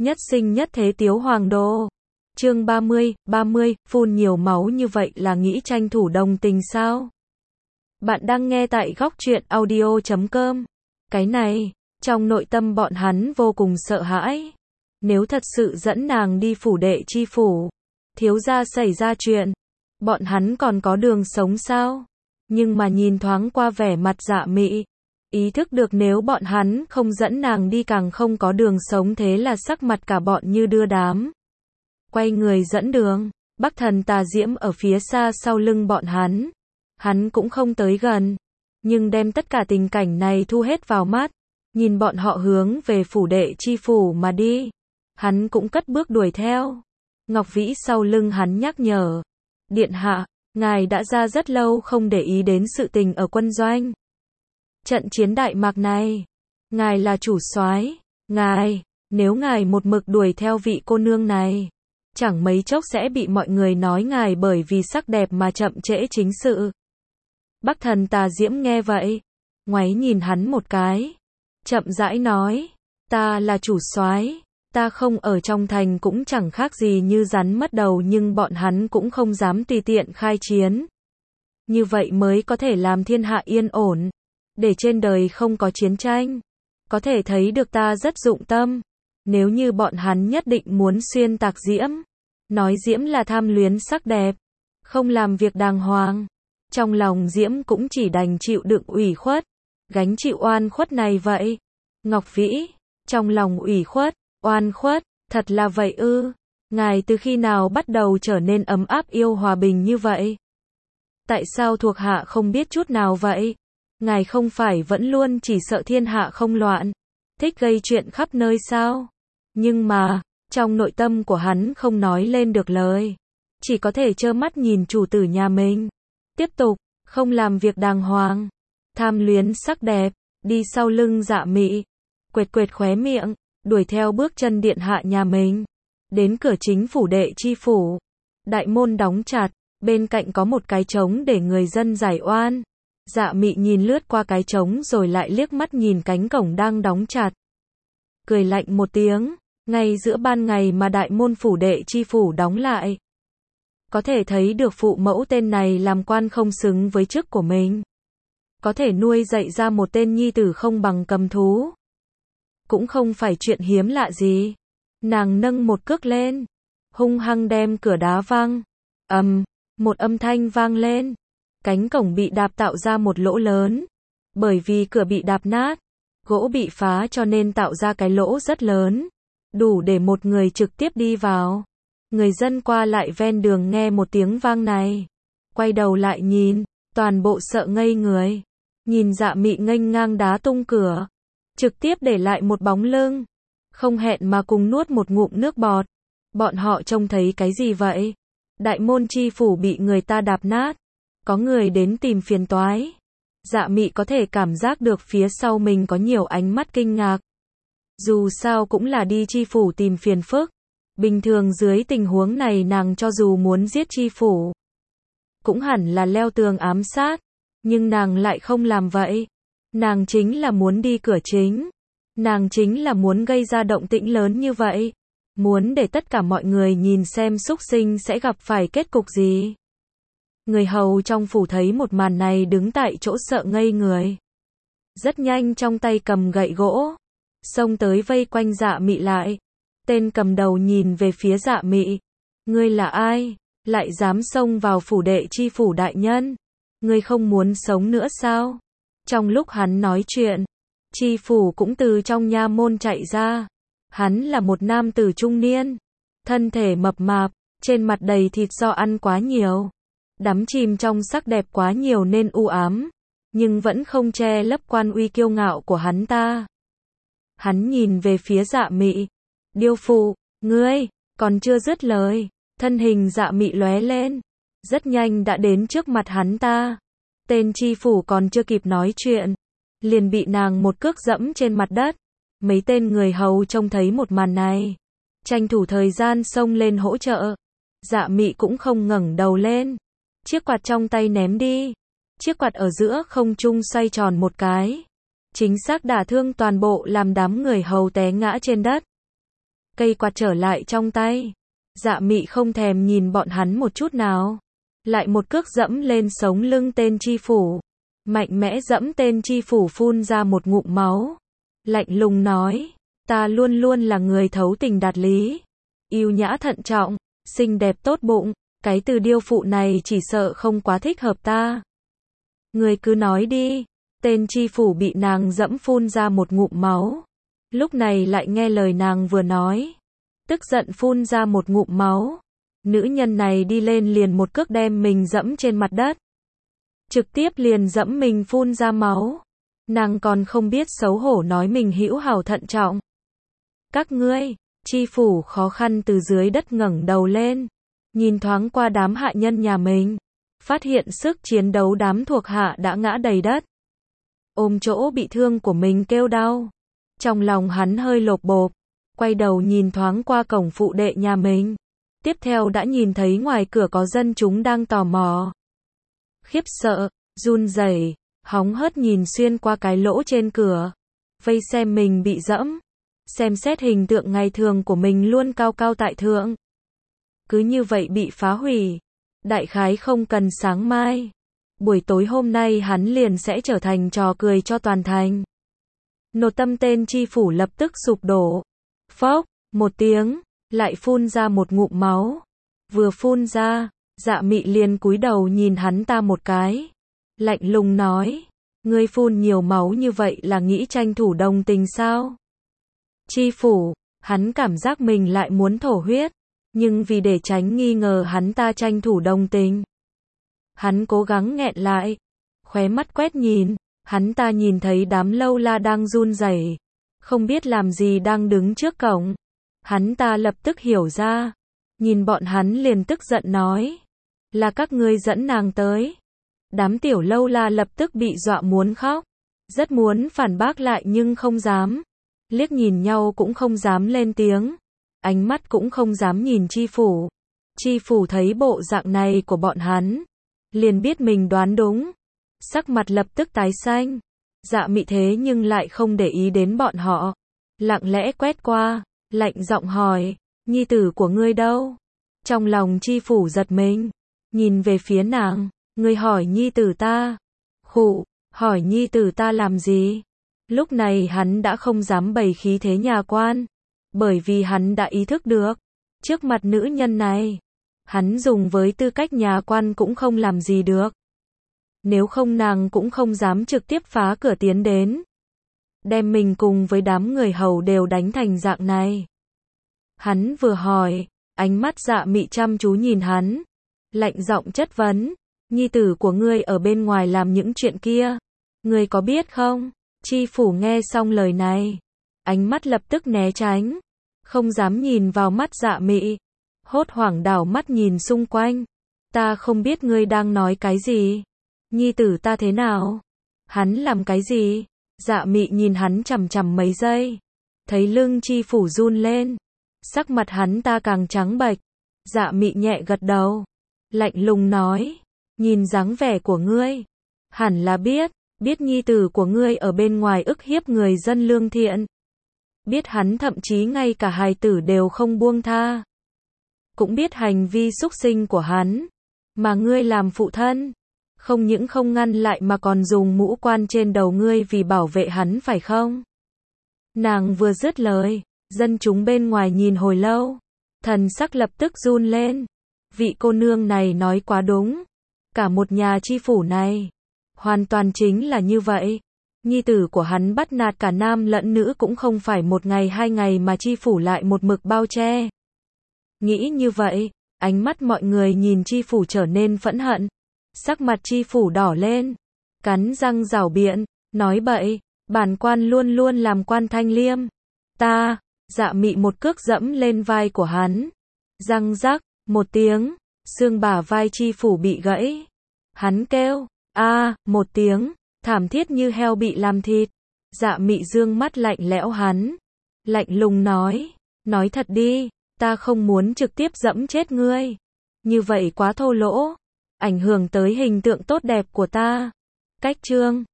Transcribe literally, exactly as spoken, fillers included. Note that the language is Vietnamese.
Nhất sinh nhất thế Tiếu Hoàng đô. Chương ba mươi, ba mươi, phun nhiều máu như vậy là nghĩ tranh thủ đồng tình sao? Bạn đang nghe tại góc truyện audio chấm com. Cái này, trong nội tâm bọn hắn vô cùng sợ hãi. Nếu thật sự dẫn nàng đi phủ đệ chi phủ, thiếu gia xảy ra chuyện, bọn hắn còn có đường sống sao? Nhưng mà nhìn thoáng qua vẻ mặt Dạ Mị, ý thức được nếu bọn hắn không dẫn nàng đi càng không có đường sống, thế là sắc mặt cả bọn như đưa đám. Quay người dẫn đường, Bắc Thần Tà Diễm ở phía xa sau lưng bọn hắn. Hắn cũng không tới gần, nhưng đem tất cả tình cảnh này thu hết vào mắt, nhìn bọn họ hướng về phủ đệ chi phủ mà đi. Hắn cũng cất bước đuổi theo. Ngọc Vĩ sau lưng hắn nhắc nhở, điện hạ, ngài đã ra rất lâu không để ý đến sự tình ở quân doanh. Trận chiến Đại Mạc này, ngài là chủ soái, ngài, nếu ngài một mực đuổi theo vị cô nương này, chẳng mấy chốc sẽ bị mọi người nói ngài bởi vì sắc đẹp mà chậm trễ chính sự. Bắc Thần Tà Diễm nghe vậy, ngoáy nhìn hắn một cái, chậm rãi nói, ta là chủ soái, ta không ở trong thành cũng chẳng khác gì như rắn mất đầu, nhưng bọn hắn cũng không dám tùy tiện khai chiến. Như vậy mới có thể làm thiên hạ yên ổn, để trên đời không có chiến tranh. Có thể thấy được ta rất dụng tâm. Nếu như bọn hắn nhất định muốn xuyên tạc Diễm, nói Diễm là tham luyến sắc đẹp, không làm việc đàng hoàng, trong lòng Diễm cũng chỉ đành chịu đựng ủy khuất, gánh chịu oan khuất này vậy. Ngọc Vĩ, trong lòng ủy khuất, oan khuất, thật là vậy ư? Ngài từ khi nào bắt đầu trở nên ấm áp yêu hòa bình như vậy? Tại sao thuộc hạ không biết chút nào vậy? Ngài không phải vẫn luôn chỉ sợ thiên hạ không loạn, thích gây chuyện khắp nơi sao? Nhưng mà, trong nội tâm của hắn không nói lên được lời, chỉ có thể trơ mắt nhìn chủ tử nhà mình tiếp tục không làm việc đàng hoàng, tham luyến sắc đẹp, đi sau lưng Dạ Mị, quệt quệt khóe miệng, đuổi theo bước chân điện hạ nhà mình, đến cửa chính phủ đệ chi phủ. Đại môn đóng chặt, bên cạnh có một cái trống để người dân giải oan. Dạ Mị nhìn lướt qua cái trống rồi lại liếc mắt nhìn cánh cổng đang đóng chặt, cười lạnh một tiếng. Ngay giữa ban ngày mà đại môn phủ đệ chi phủ đóng lại, có thể thấy được phụ mẫu tên này làm quan không xứng với chức của mình, có thể nuôi dạy ra một tên nhi tử không bằng cầm thú, cũng không phải chuyện hiếm lạ gì. Nàng nâng một cước lên, hung hăng đem cửa đá văng. Ầm, um, một âm thanh vang lên, cánh cổng bị đạp tạo ra một lỗ lớn, bởi vì cửa bị đạp nát, gỗ bị phá cho nên tạo ra cái lỗ rất lớn, đủ để một người trực tiếp đi vào. Người dân qua lại ven đường nghe một tiếng vang này, quay đầu lại nhìn, toàn bộ sợ ngây người. Nhìn Dạ Mị nghênh ngang đá tung cửa, trực tiếp để lại một bóng lưng, không hẹn mà cùng nuốt một ngụm nước bọt. Bọn họ trông thấy cái gì vậy? Đại môn chi phủ bị người ta đạp nát, có người đến tìm phiền toái. Dạ Mị có thể cảm giác được phía sau mình có nhiều ánh mắt kinh ngạc. Dù sao cũng là đi chi phủ tìm phiền phức. Bình thường dưới tình huống này nàng cho dù muốn giết chi phủ, cũng hẳn là leo tường ám sát. Nhưng nàng lại không làm vậy. Nàng chính là muốn đi cửa chính. Nàng chính là muốn gây ra động tĩnh lớn như vậy. Muốn để tất cả mọi người nhìn xem súc sinh sẽ gặp phải kết cục gì. Người hầu trong phủ thấy một màn này đứng tại chỗ sợ ngây người. Rất nhanh trong tay cầm gậy gỗ, xông tới vây quanh Dạ Mị lại. Tên cầm đầu nhìn về phía Dạ Mị. Ngươi là ai? Lại dám xông vào phủ đệ chi phủ đại nhân? Ngươi không muốn sống nữa sao? Trong lúc hắn nói chuyện, chi phủ cũng từ trong nha môn chạy ra. Hắn là một nam tử trung niên, thân thể mập mạp, trên mặt đầy thịt do ăn quá nhiều, đắm chìm trong sắc đẹp quá nhiều nên u ám, nhưng vẫn không che lấp quan uy kiêu ngạo của hắn ta. Hắn nhìn về phía Dạ Mị. Điêu phụ, ngươi, còn chưa dứt lời, thân hình Dạ Mị lóe lên, rất nhanh đã đến trước mặt hắn ta. Tên chi phủ còn chưa kịp nói chuyện, liền bị nàng một cước dẫm trên mặt đất. Mấy tên người hầu trông thấy một màn này, tranh thủ thời gian xông lên hỗ trợ. Dạ Mị cũng không ngẩng đầu lên, chiếc quạt trong tay ném đi. Chiếc quạt ở giữa không trung xoay tròn một cái, chính xác đả thương toàn bộ làm đám người hầu té ngã trên đất. cây quạt trở lại trong tay. Dạ Mị không thèm nhìn bọn hắn một chút nào. Lại một cước dẫm lên sống lưng tên tri phủ. Mạnh mẽ dẫm tên tri phủ phun ra một ngụm máu. Lạnh lùng nói, ta luôn luôn là người thấu tình đạt lý. Yêu nhã thận trọng, xinh đẹp tốt bụng. Cái từ điêu phụ này chỉ sợ không quá thích hợp ta. Người cứ nói đi. Tên tri phủ bị nàng dẫm phun ra một ngụm máu. Lúc này lại nghe lời nàng vừa nói. Tức giận phun ra một ngụm máu. Nữ nhân này đi lên liền một cước đem mình dẫm trên mặt đất. Trực tiếp liền dẫm mình phun ra máu. Nàng còn không biết xấu hổ nói mình hữu hảo thận trọng. Các ngươi, tri phủ khó khăn từ dưới đất ngẩng đầu lên. Nhìn thoáng qua đám hạ nhân nhà mình. Phát hiện sức chiến đấu đám thuộc hạ đã ngã đầy đất. Ôm chỗ bị thương của mình kêu đau. Trong lòng hắn hơi lộp bộp. Quay đầu nhìn thoáng qua cổng phụ đệ nhà mình. Tiếp theo đã nhìn thấy ngoài cửa có dân chúng đang tò mò. Khiếp sợ, run rẩy, hóng hớt nhìn xuyên qua cái lỗ trên cửa. Vây xem mình bị dẫm. Xem xét hình tượng ngày thường của mình luôn cao cao tại thượng. Cứ như vậy bị phá hủy. Đại khái không cần sáng mai. Buổi tối hôm nay hắn liền sẽ trở thành trò cười cho toàn thành. Nội tâm tên tri phủ lập tức sụp đổ. Phốc, một tiếng, lại phun ra một ngụm máu. Vừa phun ra, Dạ Mị liền cúi đầu nhìn hắn ta một cái. Lạnh lùng nói, ngươi phun nhiều máu như vậy là nghĩ tranh thủ đồng tình sao? Tri phủ, hắn cảm giác mình lại muốn thổ huyết. Nhưng vì để tránh nghi ngờ hắn ta tranh thủ đồng tình. Hắn cố gắng nghẹn lại. Khóe mắt quét nhìn. Hắn ta nhìn thấy đám lâu la đang run rẩy, không biết làm gì đang đứng trước cổng. Hắn ta lập tức hiểu ra. Nhìn bọn hắn liền tức giận nói. Là các ngươi dẫn nàng tới. Đám tiểu lâu la lập tức bị dọa muốn khóc. Rất muốn phản bác lại nhưng không dám. Liếc nhìn nhau cũng không dám lên tiếng. Ánh mắt cũng không dám nhìn tri phủ. Tri phủ thấy bộ dạng này của bọn hắn. Liền biết mình đoán đúng. Sắc mặt lập tức tái xanh. Dạ Mị thế nhưng lại không để ý đến bọn họ. Lặng lẽ quét qua. Lạnh giọng hỏi. Nhi tử của ngươi đâu? Trong lòng tri phủ giật mình. Nhìn về phía nàng. Ngươi hỏi nhi tử ta. Khụ. Hỏi nhi tử ta làm gì? Lúc này hắn đã không dám bày khí thế nhà quan. Bởi vì hắn đã ý thức được. Trước mặt nữ nhân này. Hắn dùng với tư cách nhà quan cũng không làm gì được. Nếu không nàng cũng không dám trực tiếp phá cửa tiến đến. Đem mình cùng với đám người hầu đều đánh thành dạng này. Hắn vừa hỏi. Ánh mắt Dạ Mị chăm chú nhìn hắn. Lạnh giọng chất vấn. Nhi tử của ngươi ở bên ngoài làm những chuyện kia. Ngươi có biết không? Tri phủ nghe xong lời này. Ánh mắt lập tức né tránh. Không dám nhìn vào mắt Dạ Mị. Hốt hoảng đảo mắt nhìn xung quanh. Ta không biết ngươi đang nói cái gì. Nhi tử ta thế nào? Hắn làm cái gì? Dạ Mị nhìn hắn chằm chằm mấy giây. Thấy lưng tri phủ run lên. Sắc mặt hắn ta càng trắng bệch. Dạ Mị nhẹ gật đầu. Lạnh lùng nói. Nhìn dáng vẻ của ngươi. Hẳn là biết. Biết nhi tử của ngươi ở bên ngoài ức hiếp người dân lương thiện. Biết hắn thậm chí ngay cả hài tử đều không buông tha. Cũng biết hành vi xúc sinh của hắn. Mà ngươi làm phụ thân. Không những không ngăn lại mà còn dùng mũ quan trên đầu ngươi vì bảo vệ hắn phải không? Nàng vừa dứt lời. Dân chúng bên ngoài nhìn hồi lâu. Thần sắc lập tức run lên. Vị cô nương này nói quá đúng. Cả một nhà tri phủ này. Hoàn toàn chính là như vậy. Nhi tử của hắn bắt nạt cả nam lẫn nữ cũng không phải một ngày hai ngày mà tri phủ lại một mực bao che. Nghĩ như vậy, ánh mắt mọi người nhìn tri phủ trở nên phẫn hận. Sắc mặt tri phủ đỏ lên. Cắn răng rảo biện, nói bậy, bản quan luôn luôn làm quan thanh liêm. Ta, Dạ Mị một cước dẫm lên vai của hắn. Răng rắc, một tiếng, xương bả vai tri phủ bị gãy. Hắn kêu, a, một tiếng, thảm thiết như heo bị làm thịt. Dạ Mị dương mắt lạnh lẽo hắn. Lạnh lùng nói, nói thật đi, ta không muốn trực tiếp dẫm chết ngươi. Như vậy quá thô lỗ, ảnh hưởng tới hình tượng tốt đẹp của ta. Cách chương